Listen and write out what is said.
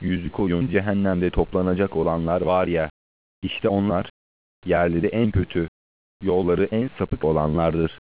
yüzü koyun cehennemde toplanacak olanlar var ya, işte onlar, yerleri en kötü, yolları en sapık olanlardır.